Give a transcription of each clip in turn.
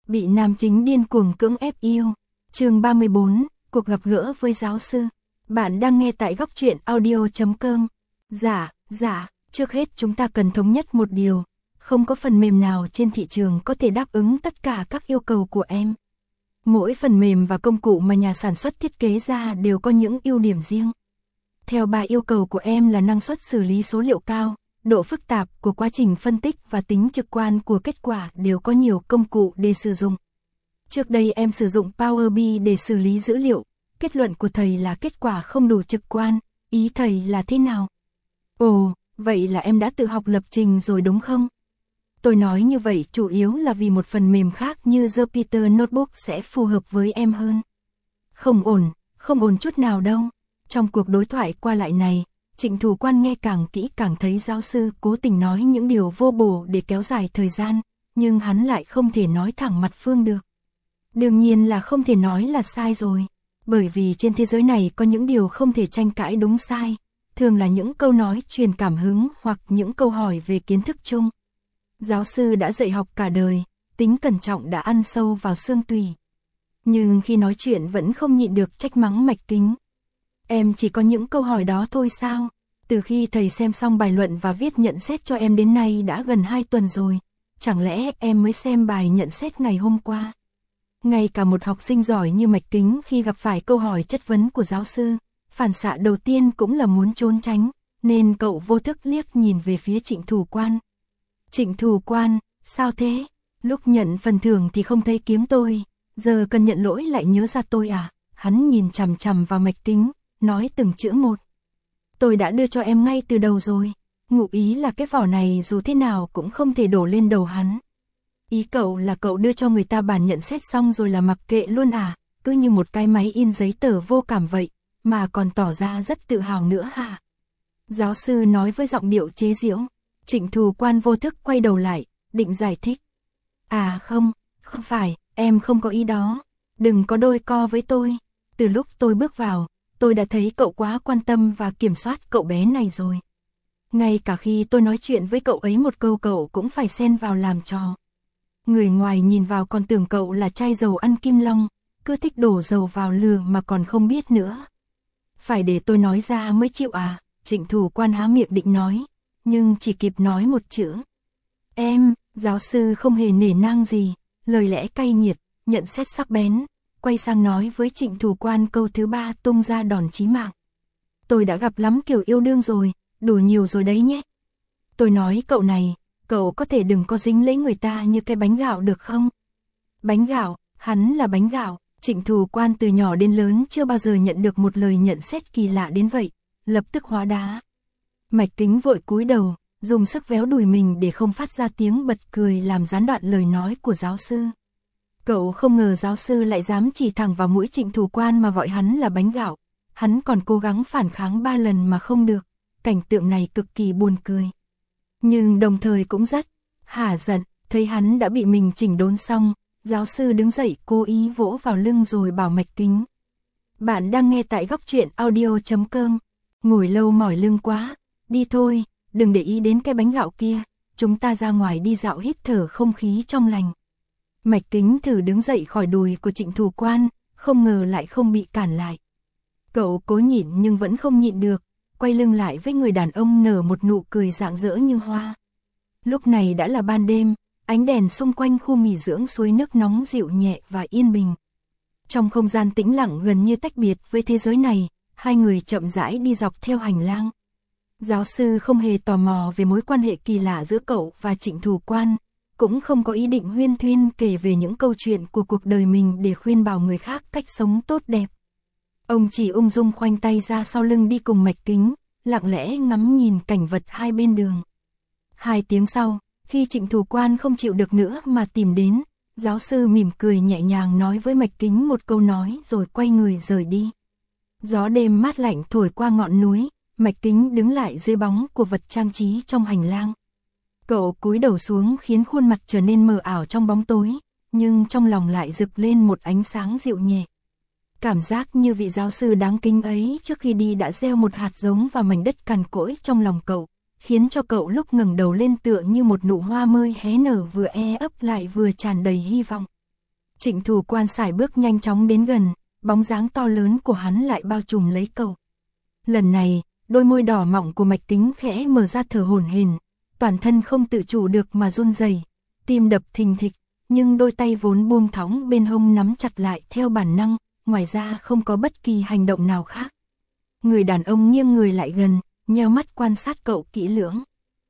Bị nam chính điên cuồng cưỡng ép yêu. Chương 34, cuộc gặp gỡ với giáo sư. Bạn đang nghe tại góc truyện audio.com. Dạ, trước hết chúng ta cần thống nhất một điều. Không có phần mềm nào trên thị trường có thể đáp ứng tất cả các yêu cầu của em. Mỗi phần mềm và công cụ mà nhà sản xuất thiết kế ra đều có những ưu điểm riêng. Theo 3 yêu cầu của em là năng suất xử lý số liệu cao, độ phức tạp của quá trình phân tích và tính trực quan của kết quả đều có nhiều công cụ để sử dụng. Trước đây em sử dụng Power BI để xử lý dữ liệu, kết luận của thầy là kết quả không đủ trực quan, ý thầy là thế nào? Ồ, vậy là em đã tự học lập trình rồi đúng không? Tôi nói như vậy chủ yếu là vì một phần mềm khác như Jupyter Notebook sẽ phù hợp với em hơn. Không ổn chút nào đâu. Trong cuộc đối thoại qua lại này, Trịnh Thủ Quan nghe càng kỹ càng thấy giáo sư cố tình nói những điều vô bổ để kéo dài thời gian, nhưng hắn lại không thể nói thẳng mặt Phương được. Đương nhiên là không thể nói là sai rồi, bởi vì trên thế giới này có những điều không thể tranh cãi đúng sai, thường là những câu nói truyền cảm hứng hoặc những câu hỏi về kiến thức chung. Giáo sư đã dạy học cả đời, tính cẩn trọng đã ăn sâu vào xương tủy. Nhưng khi nói chuyện vẫn không nhịn được trách mắng Mạch Kính. Em chỉ có những câu hỏi đó thôi sao? Từ khi thầy xem xong bài luận và viết nhận xét cho em đến nay đã gần 2 tuần rồi. Chẳng lẽ em mới xem bài nhận xét ngày hôm qua? Ngay cả một học sinh giỏi như Mạch Kính khi gặp phải câu hỏi chất vấn của giáo sư, phản xạ đầu tiên cũng là muốn trốn tránh, nên cậu vô thức liếc nhìn về phía Trịnh Thủ Quan. Trịnh Thủ Quan, sao thế? Lúc nhận phần thưởng thì không thấy kiếm tôi, giờ cần nhận lỗi lại nhớ ra tôi à? Hắn nhìn chằm chằm vào Mạch Kính, nói từng chữ một. Tôi đã đưa cho em ngay từ đầu rồi, ngụ ý là cái vỏ này dù thế nào cũng không thể đổ lên đầu hắn. Ý cậu là cậu đưa cho người ta bản nhận xét xong rồi là mặc kệ luôn à, cứ như một cái máy in giấy tờ vô cảm vậy, mà còn tỏ ra rất tự hào nữa hả? Giáo sư nói với giọng điệu chế giễu. Trịnh Thủ Quan vô thức quay đầu lại, định giải thích. À không phải, em không có ý đó, đừng có đôi co với tôi. Từ lúc tôi bước vào, tôi đã thấy cậu quá quan tâm và kiểm soát cậu bé này rồi. Ngay cả khi tôi nói chuyện với cậu ấy một câu cậu cũng phải xen vào làm trò. Người ngoài nhìn vào còn tưởng cậu là chai dầu ăn kim long, cứ thích đổ dầu vào lửa mà còn không biết nữa. Phải để tôi nói ra mới chịu à? Trịnh Thủ Quan há miệng định nói, nhưng chỉ kịp nói một chữ. Em, giáo sư không hề nể nang gì, lời lẽ cay nghiệt, nhận xét sắc bén, quay sang nói với Trịnh Thủ Quan câu thứ 3 tung ra đòn chí mạng. Tôi đã gặp lắm kiểu yêu đương rồi, đủ nhiều rồi đấy nhé. Tôi nói cậu này, cậu có thể đừng có dính lấy người ta như cái bánh gạo được không? Bánh gạo, hắn là bánh gạo. Trịnh Thủ Quan từ nhỏ đến lớn chưa bao giờ nhận được một lời nhận xét kỳ lạ đến vậy, lập tức hóa đá. Mạch Kính vội cúi đầu, dùng sức véo đùi mình để không phát ra tiếng bật cười làm gián đoạn lời nói của giáo sư. Cậu không ngờ giáo sư lại dám chỉ thẳng vào mũi Trịnh Thủ Quan mà gọi hắn là bánh gạo. Hắn còn cố gắng phản kháng 3 lần mà không được. Cảnh tượng này cực kỳ buồn cười. Nhưng đồng thời cũng rất hả giận, thấy hắn đã bị mình chỉnh đốn xong, giáo sư đứng dậy cố ý vỗ vào lưng rồi bảo Mạch Kính. Bạn đang nghe tại góc truyện audio.com. Ngồi lâu mỏi lưng quá, đi thôi, đừng để ý đến cái bánh gạo kia, chúng ta ra ngoài đi dạo hít thở không khí trong lành. Mạch Kính thử đứng dậy khỏi đùi của Trịnh Thủ Quan, không ngờ lại không bị cản lại. Cậu cố nhịn nhưng vẫn không nhịn được, quay lưng lại với người đàn ông nở một nụ cười rạng rỡ như hoa. Lúc này đã là ban đêm, ánh đèn xung quanh khu nghỉ dưỡng suối nước nóng dịu nhẹ và yên bình. Trong không gian tĩnh lặng gần như tách biệt với thế giới này, hai người chậm rãi đi dọc theo hành lang. Giáo sư không hề tò mò về mối quan hệ kỳ lạ giữa cậu và Trịnh Thủ Quan, cũng không có ý định huyên thuyên kể về những câu chuyện của cuộc đời mình để khuyên bảo người khác cách sống tốt đẹp. Ông chỉ ung dung khoanh tay ra sau lưng đi cùng Mạch Kính, lặng lẽ ngắm nhìn cảnh vật hai bên đường. 2 tiếng sau, khi Trịnh Thủ Quan không chịu được nữa mà tìm đến, giáo sư mỉm cười nhẹ nhàng nói với Mạch Kính một câu nói rồi quay người rời đi. Gió đêm mát lạnh thổi qua ngọn núi, Mạch Kính đứng lại dưới bóng của vật trang trí trong hành lang. Cậu cúi đầu xuống khiến khuôn mặt trở nên mờ ảo trong bóng tối, nhưng trong lòng lại rực lên một ánh sáng dịu nhẹ. Cảm giác như vị giáo sư đáng kính ấy trước khi đi đã gieo một hạt giống vào mảnh đất cằn cỗi trong lòng cậu, khiến cho cậu lúc ngẩng đầu lên tựa như một nụ hoa mới hé nở vừa ấp lại vừa tràn đầy hy vọng. Trịnh Thủ Quan sải bước nhanh chóng đến gần, bóng dáng to lớn của hắn lại bao trùm lấy cậu. Lần này, đôi môi đỏ mọng của Mạch Kính khẽ mở ra thở hổn hển, toàn thân không tự chủ được mà run rẩy, tim đập thình thịch, nhưng đôi tay vốn buông thõng bên hông nắm chặt lại theo bản năng, ngoài ra không có bất kỳ hành động nào khác. Người đàn ông nghiêng người lại gần, nheo mắt quan sát cậu kỹ lưỡng.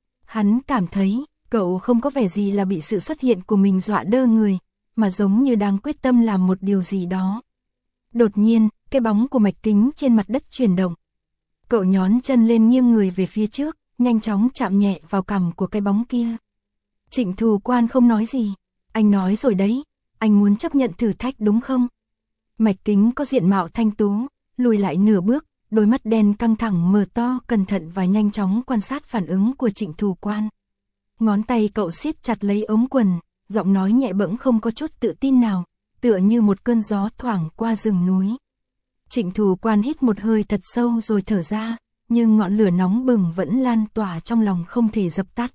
Hắn cảm thấy, cậu không có vẻ gì là bị sự xuất hiện của mình dọa đơ người, mà giống như đang quyết tâm làm một điều gì đó. Đột nhiên, cái bóng của Mạch Kính trên mặt đất chuyển động. Cậu nhón chân lên nghiêng người về phía trước, nhanh chóng chạm nhẹ vào cằm của cái bóng kia. Trịnh Thủ Quan không nói gì. Anh nói rồi đấy, anh muốn chấp nhận thử thách đúng không? Mạch Kính có diện mạo thanh tú, lùi lại nửa bước, đôi mắt đen căng thẳng mở to, cẩn thận và nhanh chóng quan sát phản ứng của Trịnh Thủ Quan. Ngón tay cậu siết chặt lấy ống quần, giọng nói nhẹ bẫng không có chút tự tin nào, tựa như một cơn gió thoảng qua rừng núi. Trịnh Thủ Quan hít một hơi thật sâu rồi thở ra, nhưng ngọn lửa nóng bừng vẫn lan tỏa trong lòng không thể dập tắt.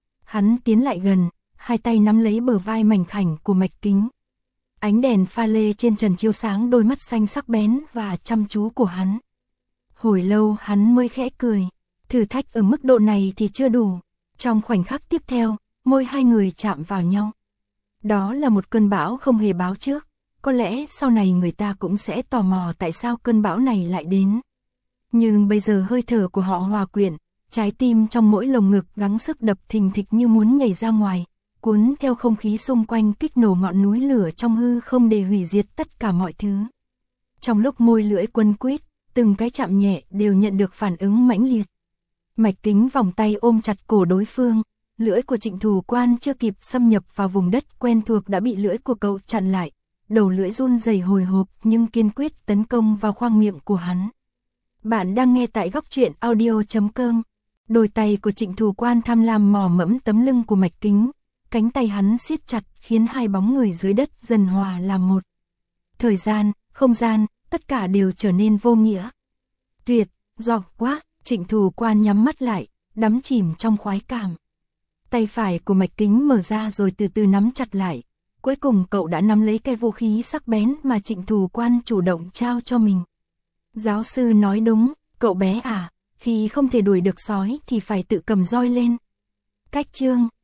Hắn tiến lại gần, hai tay nắm lấy bờ vai mảnh khảnh của Mạch Kính. Ánh đèn pha lê trên trần chiếu sáng đôi mắt xanh sắc bén và chăm chú của hắn. Hồi lâu hắn mới khẽ cười, thử thách ở mức độ này thì chưa đủ. Trong khoảnh khắc tiếp theo, môi hai người chạm vào nhau. Đó là một cơn bão không hề báo trước, có lẽ sau này người ta cũng sẽ tò mò tại sao cơn bão này lại đến. Nhưng bây giờ hơi thở của họ hòa quyện, trái tim trong mỗi lồng ngực gắng sức đập thình thịch như muốn nhảy ra ngoài, cuốn theo không khí xung quanh kích nổ ngọn núi lửa trong hư không để hủy diệt tất cả mọi thứ. Trong lúc môi lưỡi quấn quýt, từng cái chạm nhẹ đều nhận được phản ứng mãnh liệt. Mạch Kính vòng tay ôm chặt cổ đối phương, lưỡi của Trịnh Thủ Quan chưa kịp xâm nhập vào vùng đất quen thuộc đã bị lưỡi của cậu chặn lại, đầu lưỡi run rẩy hồi hộp nhưng kiên quyết tấn công vào khoang miệng của hắn. Bạn đang nghe tại Góc Truyện Audio.com. Đôi tay của Trịnh Thủ Quan tham lam mò mẫm tấm lưng của Mạch Kính, cánh tay hắn siết chặt khiến hai bóng người dưới đất dần hòa làm một. Thời gian, không gian, tất cả đều trở nên vô nghĩa. Tuyệt, giỏi quá, Trịnh Thủ Quan nhắm mắt lại, đắm chìm trong khoái cảm. Tay phải của Mạch Kính mở ra rồi từ từ nắm chặt lại. Cuối cùng cậu đã nắm lấy cái vũ khí sắc bén mà Trịnh Thủ Quan chủ động trao cho mình. Giáo sư nói đúng, cậu bé à, khi không thể đuổi được sói thì phải tự cầm roi lên. Cách chương